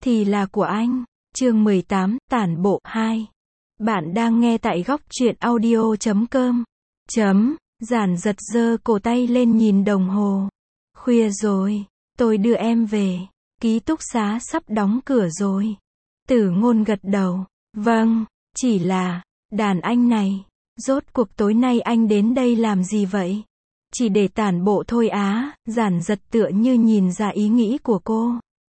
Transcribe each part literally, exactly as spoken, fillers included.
thì là của anh. Chương mười tám, tản bộ hai. Bạn đang nghe tại góc truyện audio chấm com. Chấm, Giản giật giơ cổ tay lên nhìn đồng hồ. Khuya rồi, tôi đưa em về. Ký túc xá sắp đóng cửa rồi. Tử Ngôn gật đầu. Vâng, chỉ là, đàn anh này, rốt cuộc tối nay anh đến đây làm gì vậy? Chỉ để tản bộ thôi á. Giản giật tựa như nhìn ra ý nghĩ của cô.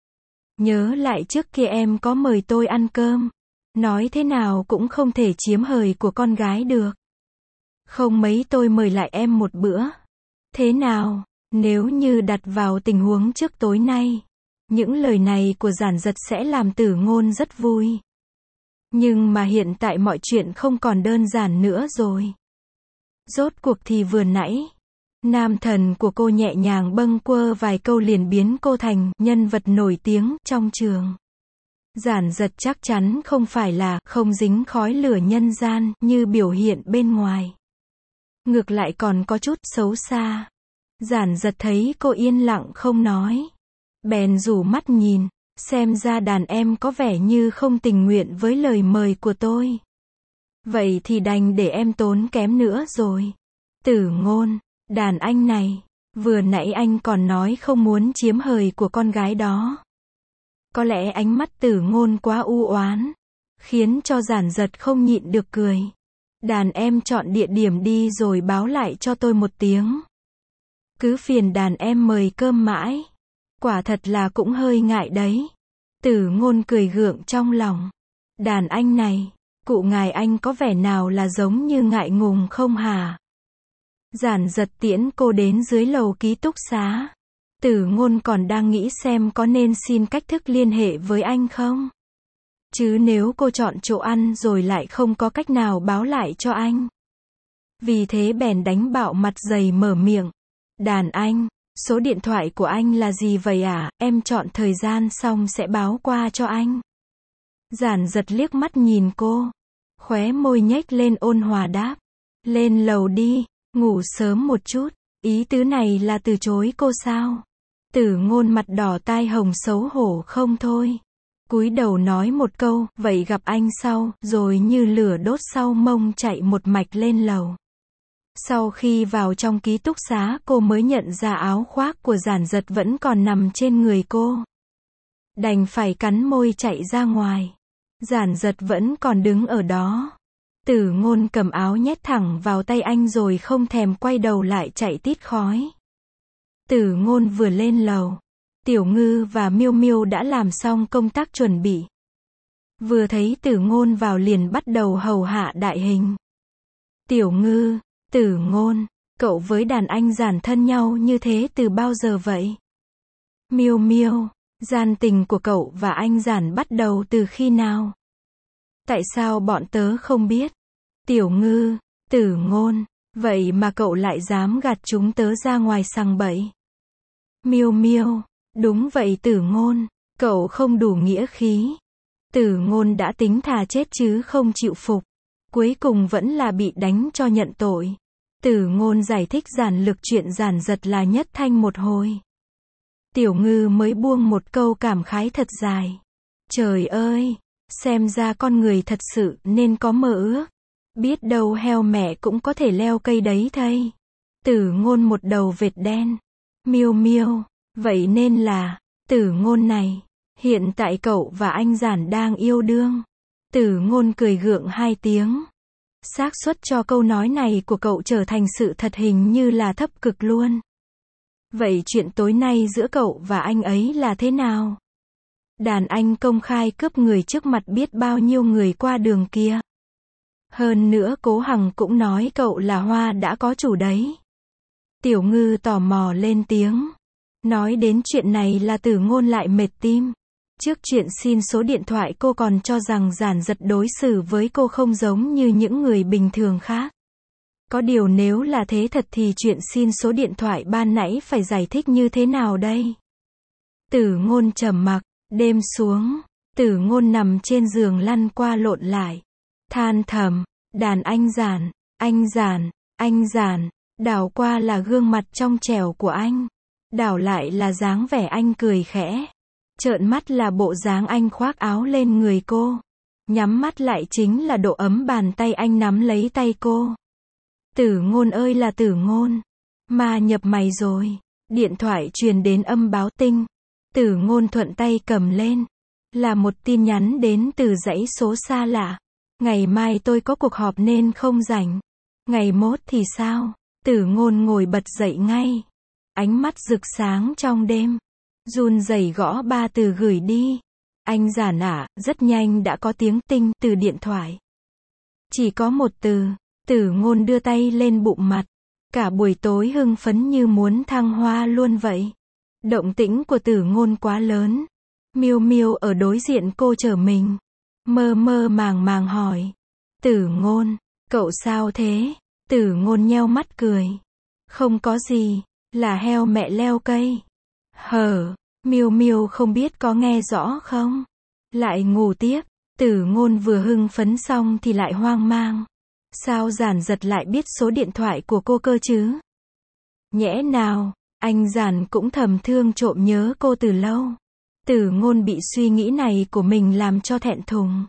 Nhớ lại trước kia em có mời tôi ăn cơm. Nói thế nào cũng không thể chiếm hời của con gái được. Không mấy tôi mời lại em một bữa. Thế nào, nếu như đặt vào tình huống trước tối nay, những lời này của Giản giật sẽ làm Tử Ngôn rất vui. Nhưng mà hiện tại mọi chuyện không còn đơn giản nữa rồi. Rốt cuộc thì vừa nãy, nam thần của cô nhẹ nhàng bâng quơ vài câu liền biến cô thành nhân vật nổi tiếng trong trường. Giản giật chắc chắn không phải là không dính khói lửa nhân gian như biểu hiện bên ngoài. Ngược lại còn có chút xấu xa. Giản giật thấy cô yên lặng không nói. Bèn rủ mắt nhìn, xem ra đàn em có vẻ như không tình nguyện với lời mời của tôi. Vậy thì đành để em tốn kém nữa rồi. Tử Ngôn, đàn anh này, vừa nãy anh còn nói không muốn chiếm hời của con gái đó. Có lẽ ánh mắt Tử Ngôn quá u oán, khiến cho Giản giật không nhịn được cười. Đàn em chọn địa điểm đi rồi báo lại cho tôi một tiếng. Cứ phiền đàn em mời cơm mãi. Quả thật là cũng hơi ngại đấy. Tử Ngôn cười gượng trong lòng. Đàn anh này, cụ ngài anh có vẻ nào là giống như ngại ngùng không hả? Giản giật tiễn cô đến dưới lầu ký túc xá. Tử Ngôn còn đang nghĩ xem có nên xin cách thức liên hệ với anh không? Chứ nếu cô chọn chỗ ăn rồi lại không có cách nào báo lại cho anh. Vì thế bèn đánh bạo mặt dày mở miệng. Đàn anh, số điện thoại của anh là gì vậy à? Em chọn thời gian xong sẽ báo qua cho anh. Giản giật liếc mắt nhìn cô. Khóe môi nhếch lên ôn hòa đáp. Lên lầu đi, ngủ sớm một chút. Ý tứ này là từ chối cô sao? Tử Ngôn mặt đỏ tai hồng xấu hổ không thôi. Cúi đầu nói một câu, vậy gặp anh sau, rồi như lửa đốt sau mông chạy một mạch lên lầu. Sau khi vào trong ký túc xá cô mới nhận ra áo khoác của Giản giật vẫn còn nằm trên người cô. Đành phải cắn môi chạy ra ngoài. Giản giật vẫn còn đứng ở đó. Tử Ngôn cầm áo nhét thẳng vào tay anh rồi không thèm quay đầu lại chạy tít khói. Tử Ngôn vừa lên lầu, Tiểu Ngư và Miêu Miêu đã làm xong công tác chuẩn bị. Vừa thấy Tử Ngôn vào liền bắt đầu hầu hạ đại hình. Tiểu Ngư, Tử Ngôn, cậu với đàn anh Giản thân nhau như thế từ bao giờ vậy? Miêu Miêu, gian tình của cậu và anh Giản bắt đầu từ khi nào? Tại sao bọn tớ không biết? Tiểu Ngư, Tử Ngôn, vậy mà cậu lại dám gạt chúng tớ ra ngoài sằng bậy? Miêu Miêu, đúng vậy Tử Ngôn, cậu không đủ nghĩa khí. Tử Ngôn đã tính thà chết chứ không chịu phục. Cuối cùng vẫn là bị đánh cho nhận tội. Tử Ngôn giải thích giản lược chuyện Giản giật là nhất thanh một hồi. Tiểu Ngư mới buông một câu cảm khái thật dài. Trời ơi, xem ra con người thật sự nên có mơ ước. Biết đâu heo mẹ cũng có thể leo cây đấy thây. Tử Ngôn một đầu vệt đen. Miêu Miêu, vậy nên là, Tử Ngôn này, hiện tại cậu và anh Giản đang yêu đương. Tử Ngôn cười gượng hai tiếng. Xác suất cho câu nói này của cậu trở thành sự thật hình như là thấp cực luôn. Vậy chuyện tối nay giữa cậu và anh ấy là thế nào? Đàn anh công khai cướp người trước mặt biết bao nhiêu người qua đường kia. Hơn nữa Cố Hằng cũng nói cậu là hoa đã có chủ đấy. Tiểu Ngư tò mò lên tiếng. Nói đến chuyện này là Tử Ngôn lại mệt tim. Trước chuyện xin số điện thoại cô còn cho rằng Giản giật đối xử với cô không giống như những người bình thường khác. Có điều nếu là thế thật thì chuyện xin số điện thoại ban nãy phải giải thích như thế nào đây? Tử Ngôn trầm mặc, đêm xuống, Tử Ngôn nằm trên giường lăn qua lộn lại. Than thầm, đàn anh Giản, anh Giản, anh Giản, đảo qua là gương mặt trong trẻo của anh. Đảo lại là dáng vẻ anh cười khẽ. Trợn mắt là bộ dáng anh khoác áo lên người cô. Nhắm mắt lại chính là độ ấm bàn tay anh nắm lấy tay cô. Tử Ngôn ơi là Tử Ngôn. Ma nhập mày rồi. Điện thoại truyền đến âm báo tinh. Tử Ngôn thuận tay cầm lên. Là một tin nhắn đến từ dãy số xa lạ. Ngày mai tôi có cuộc họp nên không rảnh. Ngày mốt thì sao? Tử Ngôn ngồi bật dậy ngay. Ánh mắt rực sáng trong đêm. Run rẩy gõ ba từ gửi đi. Anh giản ạ, rất nhanh đã có tiếng tinh từ điện thoại. Chỉ có một từ. Tử Ngôn đưa tay lên bụng mặt. Cả buổi tối hưng phấn như muốn thăng hoa luôn vậy. Động tĩnh của Tử Ngôn quá lớn. Miêu Miêu ở đối diện cô chờ mình. Mơ mơ màng màng hỏi. Tử Ngôn, cậu sao thế? Tử Ngôn nheo mắt cười. Không có gì, là heo mẹ leo cây. Hờ, Miêu Miêu không biết có nghe rõ không? Lại ngủ tiếp. Tử Ngôn vừa hưng phấn xong thì lại hoang mang. Sao Giản Giật lại biết số điện thoại của cô cơ chứ? Nhẽ nào, anh Giản cũng thầm thương trộm nhớ cô từ lâu. Tử Ngôn bị suy nghĩ này của mình làm cho thẹn thùng.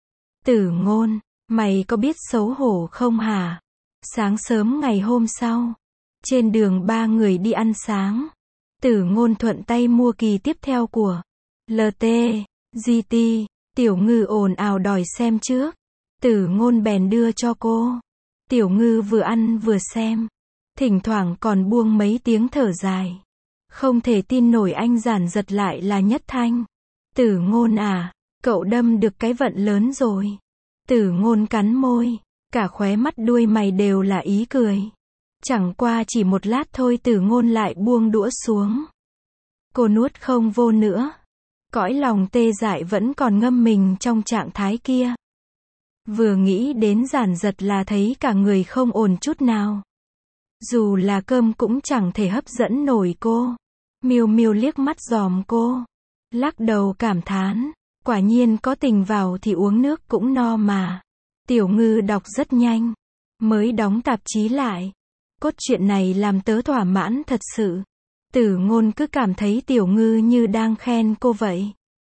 Tử Ngôn, mày có biết xấu hổ không hả? Sáng sớm ngày hôm sau, trên đường ba người đi ăn sáng. Tử Ngôn thuận tay mua kỳ tiếp theo của lờ tê, giê tê, Tiểu Ngư ồn ào đòi xem trước. Tử Ngôn bèn đưa cho cô. Tiểu Ngư vừa ăn vừa xem. Thỉnh thoảng còn buông mấy tiếng thở dài. Không thể tin nổi anh Giản Giật lại là Nhất Thanh. Tử Ngôn à, cậu đâm được cái vận lớn rồi. Tử Ngôn cắn môi. Cả khóe mắt đuôi mày đều là ý cười. Chẳng qua chỉ một lát thôi Tử Ngôn lại buông đũa xuống. Cô nuốt không vô nữa. Cõi lòng tê dại vẫn còn ngâm mình trong trạng thái kia. Vừa nghĩ đến Giản Giật là thấy cả người không ổn chút nào. Dù là cơm cũng chẳng thể hấp dẫn nổi cô. Miêu Miêu liếc mắt dòm cô. Lắc đầu cảm thán. Quả nhiên có tình vào thì uống nước cũng no mà. Tiểu Ngư đọc rất nhanh. Mới đóng tạp chí lại. Cốt truyện này làm tớ thỏa mãn thật sự. Tử Ngôn cứ cảm thấy Tiểu Ngư như đang khen cô vậy.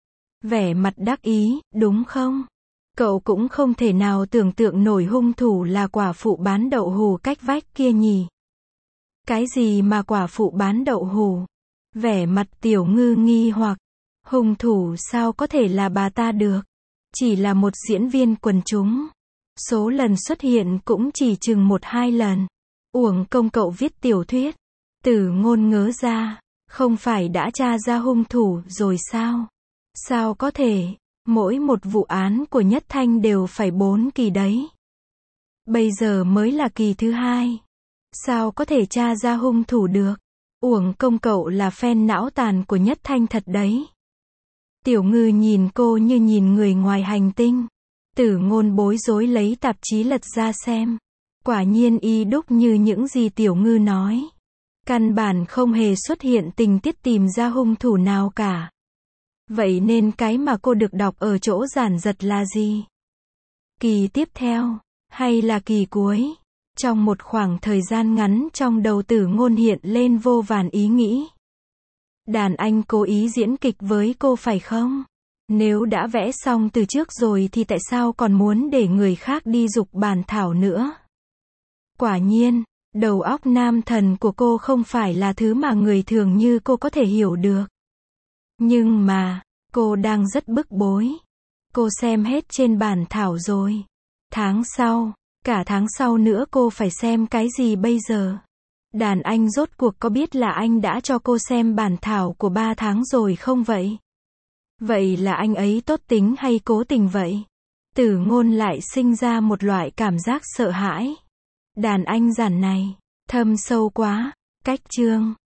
Vẻ mặt đắc ý, đúng không? Cậu cũng không thể nào tưởng tượng nổi hung thủ là quả phụ bán đậu hù cách vách kia nhỉ? Cái gì mà quả phụ bán đậu hù? Vẻ mặt Tiểu Ngư nghi hoặc. Hung thủ sao có thể là bà ta được? Chỉ là một diễn viên quần chúng. Số lần xuất hiện cũng chỉ chừng một hai lần. Uổng công cậu viết tiểu thuyết. Tử Ngôn ngớ ra. Không phải đã tra ra hung thủ rồi sao? Sao có thể? Mỗi một vụ án của Nhất Thanh đều phải bốn kỳ đấy. Bây giờ mới là kỳ thứ hai. Sao có thể tra ra hung thủ được? Uổng công cậu là fan não tàn của Nhất Thanh thật đấy. Tiểu Ngư nhìn cô như nhìn người ngoài hành tinh. Tử Ngôn bối rối lấy tạp chí lật ra xem. Quả nhiên y đúc như những gì Tiểu Ngư nói. Căn bản không hề xuất hiện tình tiết tìm ra hung thủ nào cả. Vậy nên cái mà cô được đọc ở chỗ Giản Giật là gì? Kỳ tiếp theo, hay là kỳ cuối? Trong một khoảng thời gian ngắn trong đầu Tử Ngôn hiện lên vô vàn ý nghĩ. Đàn anh cố ý diễn kịch với cô phải không? Nếu đã vẽ xong từ trước rồi thì tại sao còn muốn để người khác đi giục bản thảo nữa? Quả nhiên, đầu óc nam thần của cô không phải là thứ mà người thường như cô có thể hiểu được. Nhưng mà, cô đang rất bức bối. Cô xem hết trên bản thảo rồi. Tháng sau, cả tháng sau nữa cô phải xem cái gì bây giờ? Đàn anh rốt cuộc có biết là anh đã cho cô xem bản thảo của ba tháng rồi không vậy? Vậy là anh ấy tốt tính hay cố tình vậy? Tử Ngôn lại sinh ra một loại cảm giác sợ hãi. Đàn anh Giản này, thâm sâu quá. Cách chương